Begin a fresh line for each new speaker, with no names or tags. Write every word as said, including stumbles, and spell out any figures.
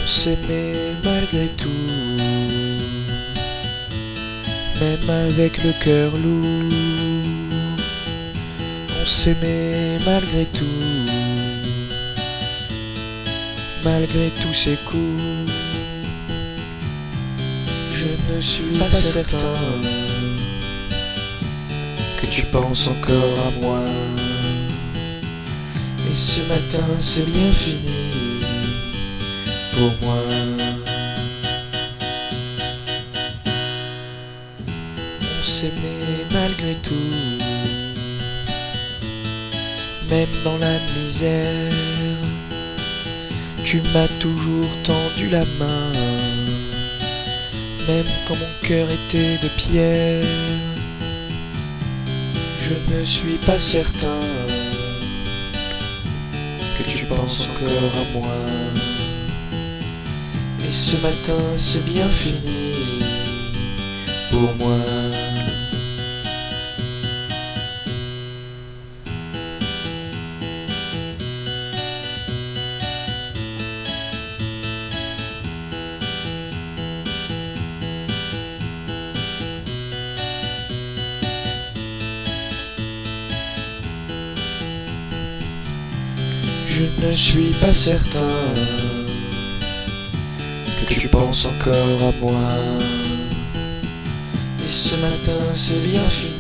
s'aimait malgré tout, même avec le cœur lourd. On s'aimait malgré tout, malgré tous ces coups. Je ne suis pas certain que tu penses encore à moi. Et ce matin c'est bien fini pour moi. On s'aimait malgré tout, même dans la misère. Tu m'as toujours tendu la main, même quand mon cœur était de pierre. Je ne suis pas certain que tu penses encore à moi. Et ce matin c'est bien fini pour moi. Je ne suis pas certain que tu penses encore à moi. Et ce matin c'est bien fini